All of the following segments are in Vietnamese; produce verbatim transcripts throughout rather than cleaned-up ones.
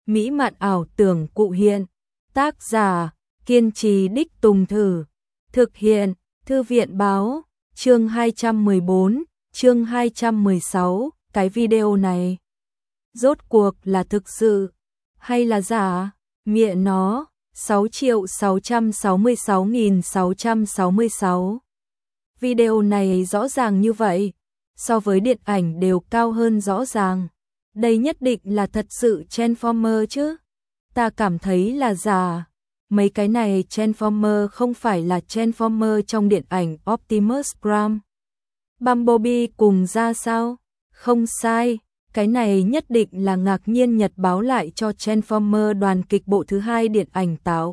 mỹ mạn ảo tưởng cụ hiện. Tác giả, kiên trì đích tùng thử. Thực hiện, Thư viện Báo. Chương hai trăm mười bốn, chương hai trăm mười sáu, cái video này rốt cuộc là thực sự hay là giả? Mẹ nó, sáu triệu sáu trăm sáu mươi sáu nghìn sáu trăm sáu mươi sáu. Video này rõ ràng như vậy, so với điện ảnh đều cao hơn rõ ràng. Đây nhất định là thật sự Transformer chứ? Ta cảm thấy là giả. Mấy cái này Transformer không phải là Transformer trong điện ảnh Optimus Prime. Bumblebee cùng ra sao? Không sai, cái này nhất định là Ngạc Nhiên Nhật báo lại cho Transformer đoàn kịch bộ thứ hai điện ảnh tạo.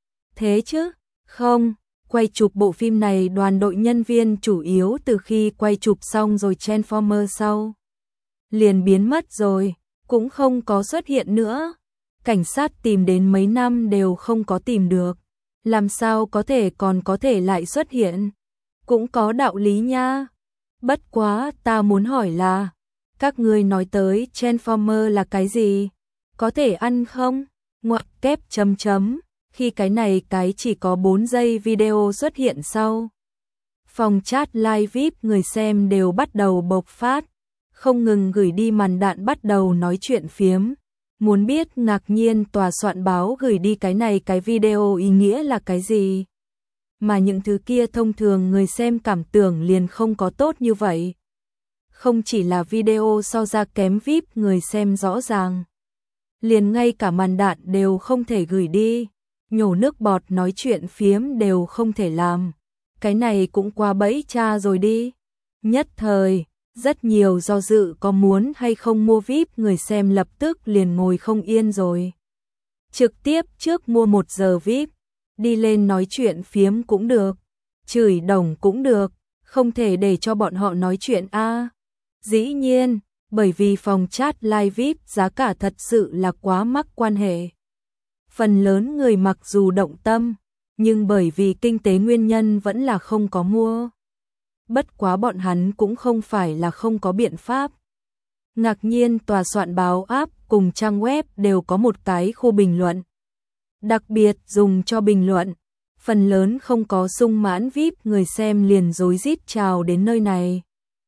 Thế chứ? Không, quay chụp bộ phim này đoàn đội nhân viên chủ yếu từ khi quay chụp xong rồi Transformer sau liền biến mất rồi, cũng không có xuất hiện nữa. Cảnh sát tìm đến mấy năm đều không có tìm được, làm sao có thể còn có thể lại xuất hiện? Cũng có đạo lý nha. Bất quá ta muốn hỏi là, các ngươi nói tới Transformer là cái gì? Có thể ăn không? Ngoặc kép chấm chấm, khi cái này cái chỉ có bốn giây video xuất hiện sau. Phòng chat live vi ai pi người xem đều bắt đầu bộc phát, không ngừng gửi đi màn đạn bắt đầu nói chuyện phiếm. Muốn biết Ngạc Nhiên tòa soạn báo gửi đi cái này cái video ý nghĩa là cái gì? Mà những thứ kia thông thường người xem cảm tưởng liền không có tốt như vậy. Không chỉ là video so ra kém vi ai pi người xem rõ ràng, liền ngay cả màn đạn đều không thể gửi đi, nhổ nước bọt nói chuyện phiếm đều không thể làm. Cái này cũng quá bẫy cha rồi đi. Nhất thời, rất nhiều do dự có muốn hay không mua vi ai pi người xem lập tức liền ngồi không yên rồi. Trực tiếp trước mua một giờ vi ai pi, đi lên nói chuyện phiếm cũng được, chửi đồng cũng được, không thể để cho bọn họ nói chuyện a. À. Dĩ nhiên, bởi vì phòng chat live vi ai pi giá cả thật sự là quá mắc quan hệ. Phần lớn người mặc dù động tâm, nhưng bởi vì kinh tế nguyên nhân vẫn là không có mua. Bất quá bọn hắn cũng không phải là không có biện pháp. Ngạc Nhiên tòa soạn báo app cùng trang web đều có một cái khu bình luận. Đặc biệt dùng cho bình luận, phần lớn không có sung mãn vi ai pi người xem liền rối rít trào đến nơi này.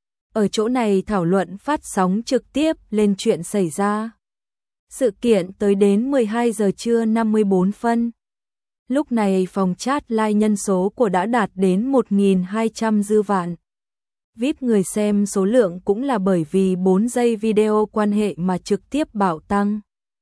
Ở chỗ này thảo luận phát sóng trực tiếp lên chuyện xảy ra. Sự kiện tới đến mười hai giờ trưa năm mươi bốn phân. Lúc này phòng chat live nhân số của đã đạt đến một nghìn hai trăm dư vạn. vi ai pi người xem số lượng cũng là bởi vì bốn giây video quan hệ mà trực tiếp bạo tăng.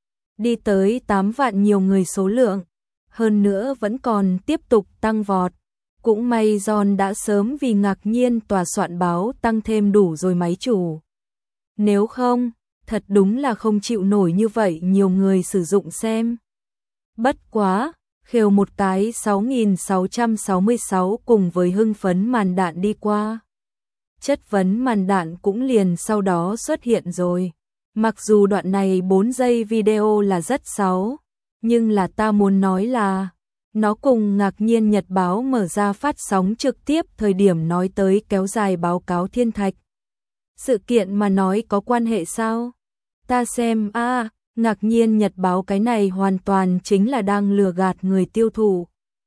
Đi tới tám vạn nhiều người số lượng. Hơn nữa vẫn còn tiếp tục tăng vọt. Cũng may John đã sớm vì Ngạc Nhiên tòa soạn báo tăng thêm đủ rồi máy chủ. Nếu không, thật đúng là không chịu nổi như vậy nhiều người sử dụng xem. Bất quá, khều một cái sáu nghìn sáu trăm sáu mươi sáu cùng với hưng phấn màn đạn đi qua. Chất vấn màn đạn cũng liền sau đó xuất hiện rồi. Mặc dù đoạn này bốn giây video là rất xấu, nhưng là ta muốn nói là nó cùng Ngạc Nhiên Nhật báo mở ra phát sóng trực tiếp thời điểm nói tới kéo dài báo cáo thiên thạch. Sự kiện mà nói có quan hệ sao? Ta xem a à, Ngạc Nhiên Nhật báo cái này hoàn toàn chính là đang lừa gạt người tiêu thụ.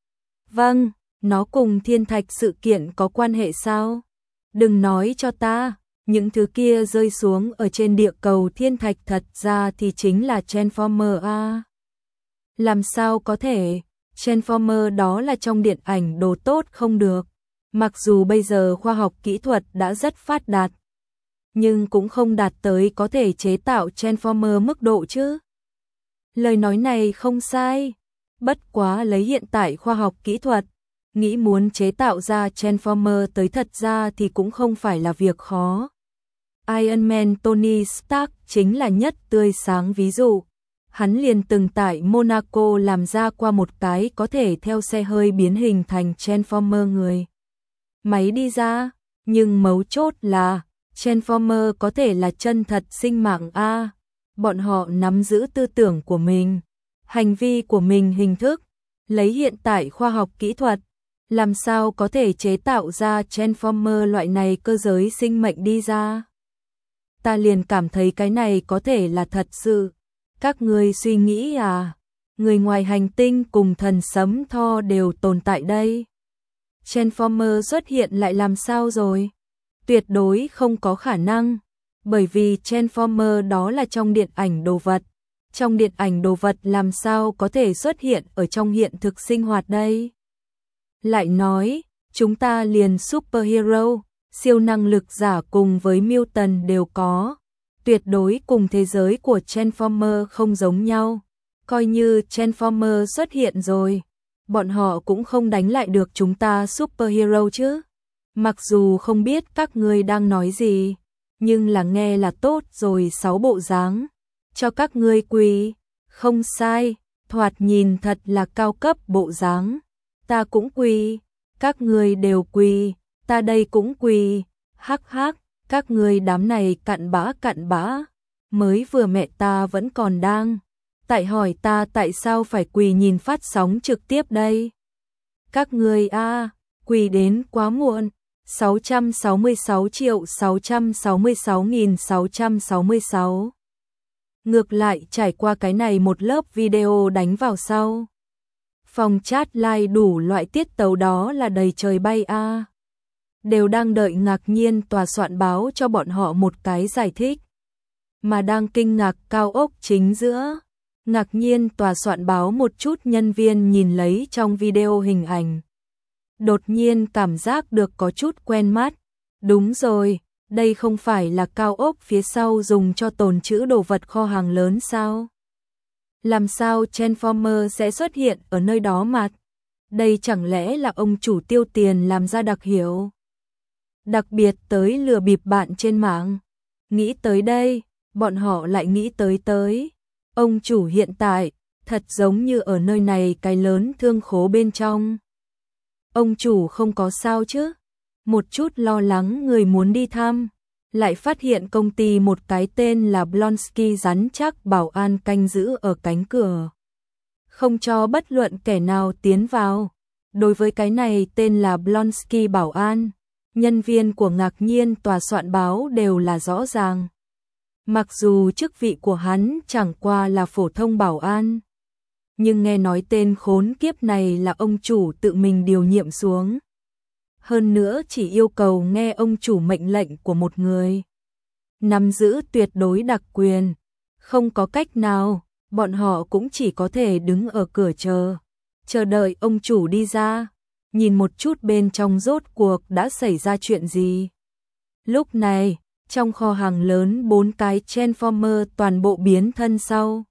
Vâng, nó cùng thiên thạch sự kiện có quan hệ sao? Đừng nói cho ta, những thứ kia rơi xuống ở trên địa cầu thiên thạch thật ra thì chính là Transformer a. À. Làm sao có thể? Transformer đó là trong điện ảnh đồ tốt không được. Mặc dù bây giờ khoa học kỹ thuật đã rất phát đạt, nhưng cũng không đạt tới có thể chế tạo Transformer mức độ chứ. Lời nói này không sai. Bất quá lấy hiện tại khoa học kỹ thuật, nghĩ muốn chế tạo ra Transformer tới thật ra thì cũng không phải là việc khó. Iron Man Tony Stark chính là nhất tươi sáng ví dụ. Hắn liền từng tại Monaco làm ra qua một cái có thể theo xe hơi biến hình thành Transformer người máy đi ra, nhưng mấu chốt là Transformer có thể là chân thật sinh mạng a. À, bọn họ nắm giữ tư tưởng của mình, hành vi của mình hình thức, lấy hiện tại khoa học kỹ thuật, làm sao có thể chế tạo ra Transformer loại này cơ giới sinh mệnh đi ra. Ta liền cảm thấy cái này có thể là thật sự. Các ngươi suy nghĩ à, người ngoài hành tinh cùng thần sấm Thor đều tồn tại đây. Transformer xuất hiện lại làm sao rồi? Tuyệt đối không có khả năng, bởi vì Transformer đó là trong điện ảnh đồ vật. Trong điện ảnh đồ vật làm sao có thể xuất hiện ở trong hiện thực sinh hoạt đây? Lại nói, chúng ta liền superhero, siêu năng lực giả cùng với mutant đều có. Tuyệt đối cùng thế giới của Transformer không giống nhau. Coi như Transformer xuất hiện rồi, bọn họ cũng không đánh lại được chúng ta superhero chứ. Mặc dù không biết các ngươi đang nói gì, nhưng là nghe là tốt rồi. Sáu bộ dáng cho các ngươi quỳ, không sai, thoạt nhìn thật là cao cấp bộ dáng. Ta cũng quỳ, các ngươi đều quỳ, ta đây cũng quỳ. Hắc hắc, các ngươi đám này cặn bã cặn bã, mới vừa mẹ ta vẫn còn đang tại hỏi ta tại sao phải quỳ nhìn phát sóng trực tiếp đây. Các ngươi a, quỳ đến quá muộn. sáu trăm sáu mươi sáu triệu sáu trăm sáu mươi sáu nghìn sáu trăm sáu mươi sáu. Ngược lại trải qua cái này một lớp video đánh vào sau, phòng chat like đủ loại tiết tấu đó là đầy trời bay a. Đều đang đợi ngạc nhiên tòa soạn báo cho bọn họ một cái giải thích. Mà đang kinh ngạc cao ốc chính giữa, ngạc nhiên tòa soạn báo một chút nhân viên nhìn lấy trong video hình ảnh. Đột nhiên cảm giác được có chút quen mắt. Đúng rồi, đây không phải là cao ốc phía sau dùng cho tồn trữ đồ vật kho hàng lớn sao? Làm sao Transformer sẽ xuất hiện ở nơi đó mà? Đây chẳng lẽ là ông chủ tiêu tiền làm ra đặc hiệu? Đặc biệt tới lừa bịp bạn trên mạng. Nghĩ tới đây, bọn họ lại nghĩ tới tới. Ông chủ hiện tại, thật giống như ở nơi này cái lớn thương khố bên trong. Ông chủ không có sao chứ? Một chút lo lắng người muốn đi thăm, lại phát hiện công ty một cái tên là Blonsky rắn chắc bảo an canh giữ ở cánh cửa, không cho bất luận kẻ nào tiến vào. Đối với cái này tên là Blonsky bảo an, nhân viên của ngạc nhiên tòa soạn báo đều là rõ ràng. Mặc dù chức vị của hắn chẳng qua là phổ thông bảo an, nhưng nghe nói tên khốn kiếp này là ông chủ tự mình điều nhiệm xuống. Hơn nữa chỉ yêu cầu nghe ông chủ mệnh lệnh của một người, nắm giữ tuyệt đối đặc quyền. Không có cách nào, bọn họ cũng chỉ có thể đứng ở cửa chờ, chờ đợi ông chủ đi ra, nhìn một chút bên trong rốt cuộc đã xảy ra chuyện gì. Lúc này, trong kho hàng lớn bốn cái Transformer toàn bộ biến thân sau.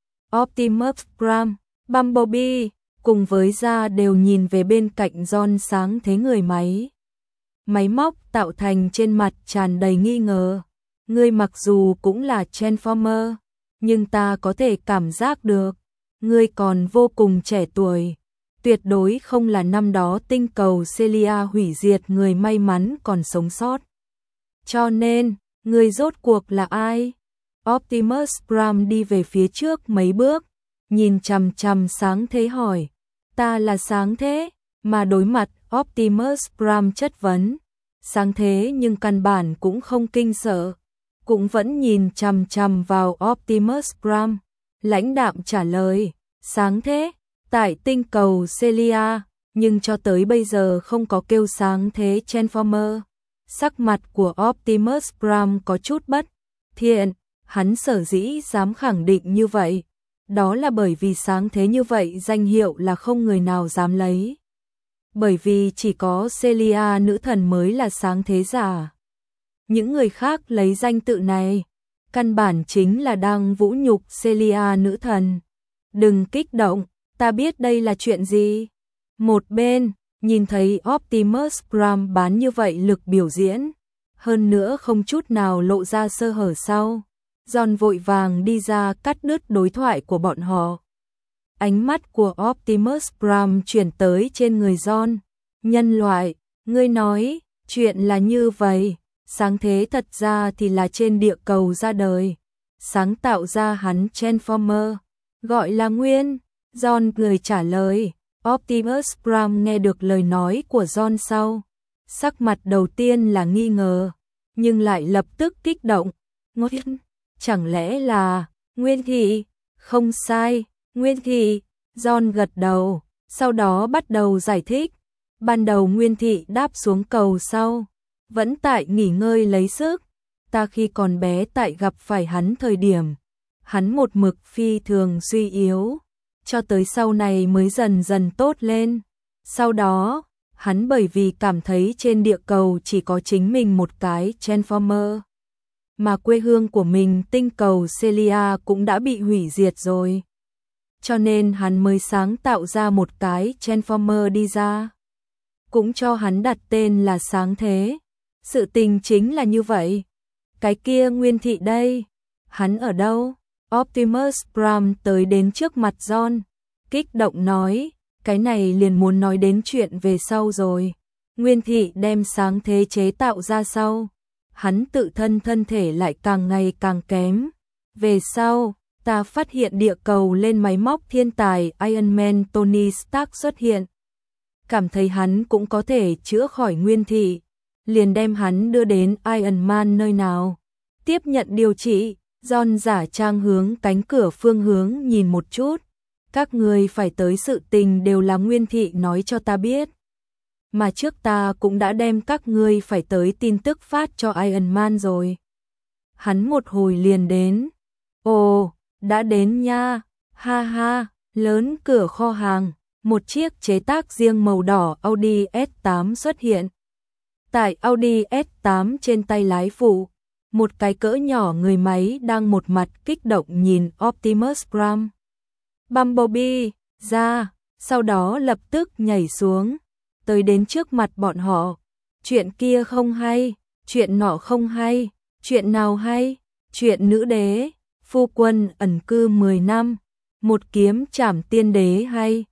Optimus Prime, Bumblebee cùng với ra đều nhìn về bên cạnh John sáng thế người máy. Máy móc tạo thành trên mặt tràn đầy nghi ngờ. Ngươi mặc dù cũng là Transformer, nhưng ta có thể cảm giác được, ngươi còn vô cùng trẻ tuổi. Tuyệt đối không là năm đó tinh cầu Celia hủy diệt người may mắn còn sống sót. Cho nên, ngươi rốt cuộc là ai? Optimus Prime đi về phía trước mấy bước, nhìn chằm chằm sáng thế hỏi. Ta là sáng thế, mà đối mặt Optimus Prime chất vấn. Sáng thế nhưng căn bản cũng không kinh sợ, cũng vẫn nhìn chằm chằm vào Optimus Prime, lãnh đạm trả lời. Sáng thế, tại tinh cầu Celia, nhưng cho tới bây giờ không có kêu sáng thế Transformer. Sắc mặt của Optimus Prime có chút bất thiện, hắn sở dĩ dám khẳng định như vậy, đó là bởi vì sáng thế như vậy danh hiệu là không người nào dám lấy. Bởi vì chỉ có Celia nữ thần mới là sáng thế giả. Những người khác lấy danh tự này, căn bản chính là đang vũ nhục Celia nữ thần. Đừng kích động, ta biết đây là chuyện gì. Một bên, nhìn thấy Optimus Prime bán như vậy lực biểu diễn, hơn nữa không chút nào lộ ra sơ hở sau. John vội vàng đi ra cắt đứt đối thoại của bọn họ. Ánh mắt của Optimus Prime chuyển tới trên người John. Nhân loại, ngươi nói, chuyện là như vậy, sáng thế thật ra thì là trên địa cầu ra đời, sáng tạo ra hắn Transformer, gọi là Nguyên. John cười trả lời. Optimus Prime nghe được lời nói của John sau, sắc mặt đầu tiên là nghi ngờ, nhưng lại lập tức kích động. Nguyên, chẳng lẽ là Nguyên thị? Không sai, Nguyên Thị, John gật đầu, sau đó bắt đầu giải thích. Ban đầu Nguyên Thị đáp xuống cầu sau, vẫn tại nghỉ ngơi lấy sức. Ta khi còn bé tại gặp phải hắn thời điểm, hắn một mực phi thường suy yếu, cho tới sau này mới dần dần tốt lên. Sau đó, hắn bởi vì cảm thấy trên địa cầu chỉ có chính mình một cái Transformer, mà quê hương của mình tinh cầu Celia cũng đã bị hủy diệt rồi. Cho nên hắn mới sáng tạo ra một cái Transformer đi ra. Cũng cho hắn đặt tên là Sáng Thế. Sự tình chính là như vậy. Cái kia Nguyên Thị đây, hắn ở đâu? Optimus Prime tới đến trước mặt John, kích động nói, cái này liền muốn nói đến chuyện về sau rồi. Nguyên Thị đem Sáng Thế chế tạo ra sau, hắn tự thân thân thể lại càng ngày càng kém. Về sau, ta phát hiện địa cầu lên máy móc thiên tài Iron Man Tony Stark xuất hiện. Cảm thấy hắn cũng có thể chữa khỏi Nguyên Thị, liền đem hắn đưa đến Iron Man nơi nào. Tiếp nhận điều trị, John giả trang hướng cánh cửa phương hướng nhìn một chút. Các người phải tới sự tình đều là Nguyên Thị nói cho ta biết. Mà trước ta cũng đã đem các ngươi phải tới tin tức phát cho Iron Man rồi. Hắn một hồi liền đến. Ồ, đã đến nha, ha ha, lớn cửa kho hàng, một chiếc chế tác riêng màu đỏ Audi S tám xuất hiện. Tại Audi S tám trên tay lái phụ, một cái cỡ nhỏ người máy đang một mặt kích động nhìn Optimus Prime. Bumblebee ra, sau đó lập tức nhảy xuống, tới đến trước mặt bọn họ. Chuyện kia không hay, chuyện nọ không hay, chuyện nào hay, chuyện nữ đế, phu quân ẩn cư mười năm, một kiếm trảm tiên đế hay,